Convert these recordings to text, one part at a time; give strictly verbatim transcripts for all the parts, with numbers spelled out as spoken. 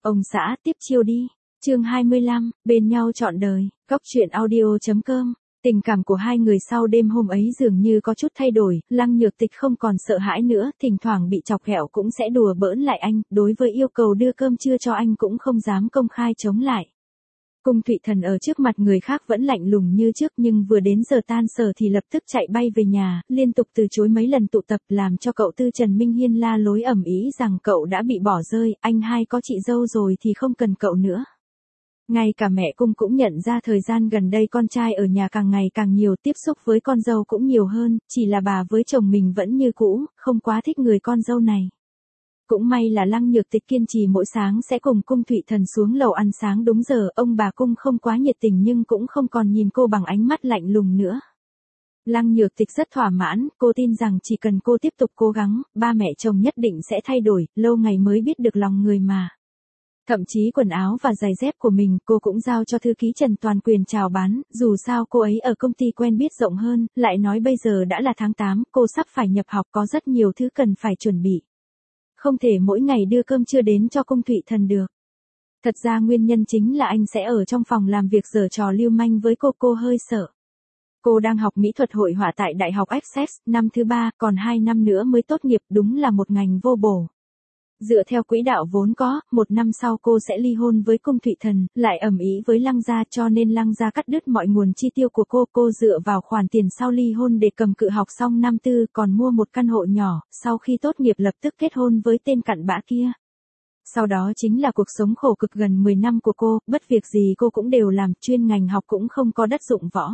Ông xã tiếp chiêu đi. Chương hai mươi lăm, bên nhau trọn đời. Góc truyện audio chấm com. Tình cảm của hai người sau đêm hôm ấy dường như có chút thay đổi, Lăng Nhược Tịch không còn sợ hãi nữa, thỉnh thoảng bị chọc ghẹo cũng sẽ đùa bỡn lại anh, đối với yêu cầu đưa cơm trưa cho anh cũng không dám công khai chống lại. Cung Thụy Thần ở trước mặt người khác vẫn lạnh lùng như trước, nhưng vừa đến giờ tan sở thì lập tức chạy bay về nhà, liên tục từ chối mấy lần tụ tập, làm cho cậu Tư Trần Minh Hiên la lối ầm ĩ rằng cậu đã bị bỏ rơi, anh hai có chị dâu rồi thì không cần cậu nữa. Ngay cả mẹ Cung cũng nhận ra thời gian gần đây con trai ở nhà càng ngày càng nhiều, tiếp xúc với con dâu cũng nhiều hơn, chỉ là bà với chồng mình vẫn như cũ, không quá thích người con dâu này. Cũng may là Lăng Nhược Tịch kiên trì mỗi sáng sẽ cùng Cung Thụy Thần xuống lầu ăn sáng đúng giờ, ông bà Cung không quá nhiệt tình nhưng cũng không còn nhìn cô bằng ánh mắt lạnh lùng nữa. Lăng Nhược Tịch rất thỏa mãn, cô tin rằng chỉ cần cô tiếp tục cố gắng, ba mẹ chồng nhất định sẽ thay đổi, lâu ngày mới biết được lòng người mà. Thậm chí quần áo và giày dép của mình cô cũng giao cho thư ký Trần toàn quyền chào bán, dù sao cô ấy ở công ty quen biết rộng hơn, lại nói bây giờ đã là tháng tám, cô sắp phải nhập học có rất nhiều thứ cần phải chuẩn bị. Không thể mỗi ngày đưa cơm trưa đến cho Cung Thụy Thần được. Thật ra nguyên nhân chính là anh sẽ ở trong phòng làm việc giở trò lưu manh với cô, cô hơi sợ. Cô đang học mỹ thuật hội họa tại Đại học Essex, năm thứ ba, còn hai năm nữa mới tốt nghiệp, đúng là một ngành vô bổ. Dựa theo quỹ đạo vốn có, một năm sau cô sẽ ly hôn với Cung Thụy Thần, lại ầm ĩ với Lăng gia, cho nên Lăng gia cắt đứt mọi nguồn chi tiêu của cô. Cô dựa vào khoản tiền sau ly hôn để cầm cự học xong năm tư, còn mua một căn hộ nhỏ, sau khi tốt nghiệp lập tức kết hôn với tên cặn bã kia. Sau đó chính là cuộc sống khổ cực gần mười năm của cô, bất việc gì cô cũng đều làm, chuyên ngành học cũng không có đất dụng võ.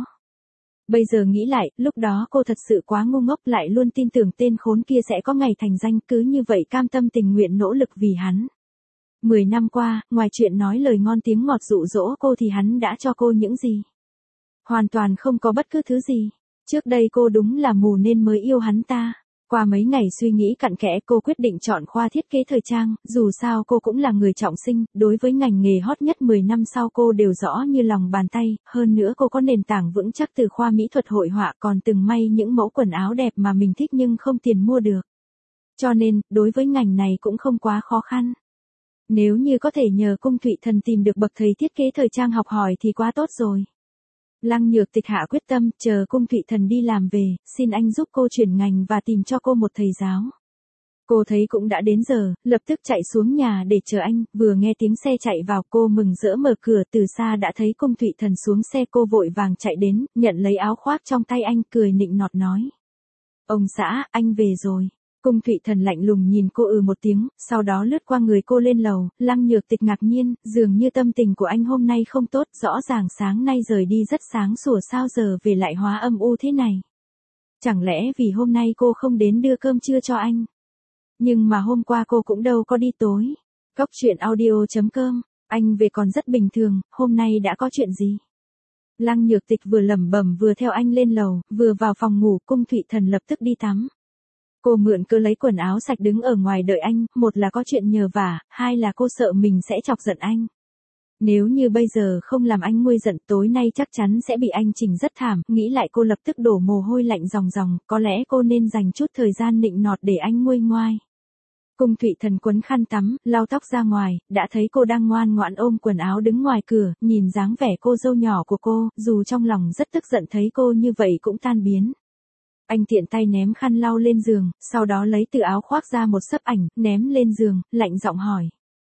Bây giờ nghĩ lại, lúc đó cô thật sự quá ngu ngốc, lại luôn tin tưởng tên khốn kia sẽ có ngày thành danh, cứ như vậy cam tâm tình nguyện nỗ lực vì hắn. Mười năm qua, ngoài chuyện nói lời ngon tiếng ngọt dụ dỗ cô thì hắn đã cho cô những gì? Hoàn toàn không có bất cứ thứ gì. Trước đây cô đúng là mù nên mới yêu hắn ta. Qua mấy ngày suy nghĩ cặn kẽ cô quyết định chọn khoa thiết kế thời trang, dù sao cô cũng là người trọng sinh, đối với ngành nghề hot nhất mười năm sau cô đều rõ như lòng bàn tay, hơn nữa cô có nền tảng vững chắc từ khoa mỹ thuật hội họa, còn từng may những mẫu quần áo đẹp mà mình thích nhưng không tiền mua được. Cho nên, đối với ngành này cũng không quá khó khăn. Nếu như có thể nhờ Cung Thụy Thần tìm được bậc thầy thiết kế thời trang học hỏi thì quá tốt rồi. Lăng Nhược Tịch hạ quyết tâm, chờ Cung Thụy Thần đi làm về, xin anh giúp cô chuyển ngành và tìm cho cô một thầy giáo. Cô thấy cũng đã đến giờ, lập tức chạy xuống nhà để chờ anh, vừa nghe tiếng xe chạy vào cô mừng rỡ mở cửa, từ xa đã thấy Cung Thụy Thần xuống xe, cô vội vàng chạy đến, nhận lấy áo khoác trong tay anh, cười nịnh nọt nói. Ông xã, anh về rồi. Cung Thụy Thần lạnh lùng nhìn cô ừ một tiếng, sau đó lướt qua người cô lên lầu. Lăng Nhược Tịch ngạc nhiên, dường như tâm tình của anh hôm nay không tốt, rõ ràng sáng nay rời đi rất sáng sủa, sao giờ về lại hóa âm u thế này. Chẳng lẽ vì hôm nay cô không đến đưa cơm trưa cho anh? Nhưng mà hôm qua cô cũng đâu có đi tối. Góc truyện audio chấm com, anh về còn rất bình thường, hôm nay đã có chuyện gì? Lăng Nhược Tịch vừa lẩm bẩm vừa theo anh lên lầu, vừa vào phòng ngủ. Cung Thụy Thần lập tức đi tắm. Cô mượn cơ lấy quần áo sạch đứng ở ngoài đợi anh, một là có chuyện nhờ vả, hai là cô sợ mình sẽ chọc giận anh. Nếu như bây giờ không làm anh nguôi giận, tối nay chắc chắn sẽ bị anh chỉnh rất thảm, nghĩ lại cô lập tức đổ mồ hôi lạnh ròng ròng, có lẽ cô nên dành chút thời gian nịnh nọt để anh nguôi ngoai. Cung Thụy Thần quấn khăn tắm, lau tóc ra ngoài, đã thấy cô đang ngoan ngoãn ôm quần áo đứng ngoài cửa, nhìn dáng vẻ cô dâu nhỏ của cô, dù trong lòng rất tức giận thấy cô như vậy cũng tan biến. Anh tiện tay ném khăn lau lên giường, sau đó lấy từ áo khoác ra một xấp ảnh, ném lên giường, lạnh giọng hỏi.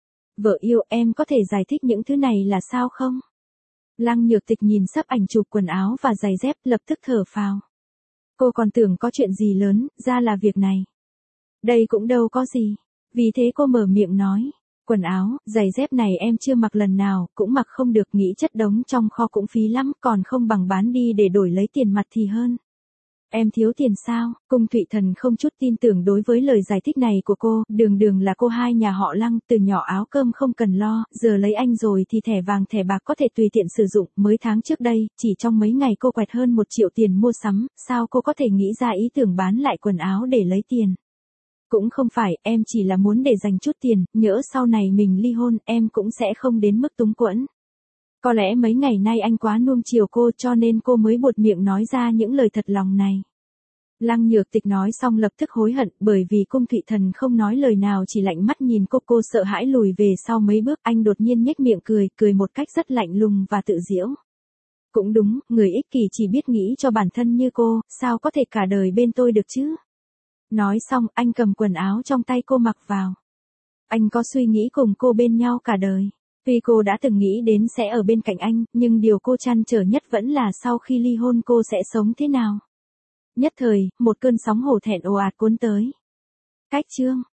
Vợ yêu, em có thể giải thích những thứ này là sao không? Lăng Nhược Tịch nhìn xấp ảnh chụp quần áo và giày dép, lập tức thở phào. Cô còn tưởng có chuyện gì lớn, ra là việc này. Đây cũng đâu có gì. Vì thế cô mở miệng nói. Quần áo, giày dép này em chưa mặc lần nào, cũng mặc không được, nghĩ chất đống trong kho cũng phí lắm, còn không bằng bán đi để đổi lấy tiền mặt thì hơn. Em thiếu tiền sao? Cung Thụy Thần không chút tin tưởng đối với lời giải thích này của cô, đường đường là cô hai nhà họ Lăng, từ nhỏ áo cơm không cần lo, giờ lấy anh rồi thì thẻ vàng thẻ bạc có thể tùy tiện sử dụng, mới tháng trước đây, chỉ trong mấy ngày cô quẹt hơn một triệu tiền mua sắm, sao cô có thể nghĩ ra ý tưởng bán lại quần áo để lấy tiền? Cũng không phải, em chỉ là muốn để dành chút tiền, nhỡ sau này mình ly hôn, em cũng sẽ không đến mức túng quẫn. Có lẽ mấy ngày nay anh quá nuông chiều cô cho nên cô mới buột miệng nói ra những lời thật lòng này. Lăng Nhược Tịch nói xong lập tức hối hận, bởi vì Cung Thụy Thần không nói lời nào chỉ lạnh mắt nhìn cô, cô sợ hãi lùi về sau mấy bước, anh đột nhiên nhếch miệng cười, cười một cách rất lạnh lùng và tự giễu. Cũng đúng, người ích kỷ chỉ biết nghĩ cho bản thân như cô, sao có thể cả đời bên tôi được chứ? Nói xong, anh cầm quần áo trong tay cô mặc vào. Anh có suy nghĩ cùng cô bên nhau cả đời. Tuy cô đã từng nghĩ đến sẽ ở bên cạnh anh, nhưng điều cô trăn trở nhất vẫn là sau khi ly hôn cô sẽ sống thế nào. Nhất thời, một cơn sóng hổ thẹn ồ ạt cuốn tới. Cách chương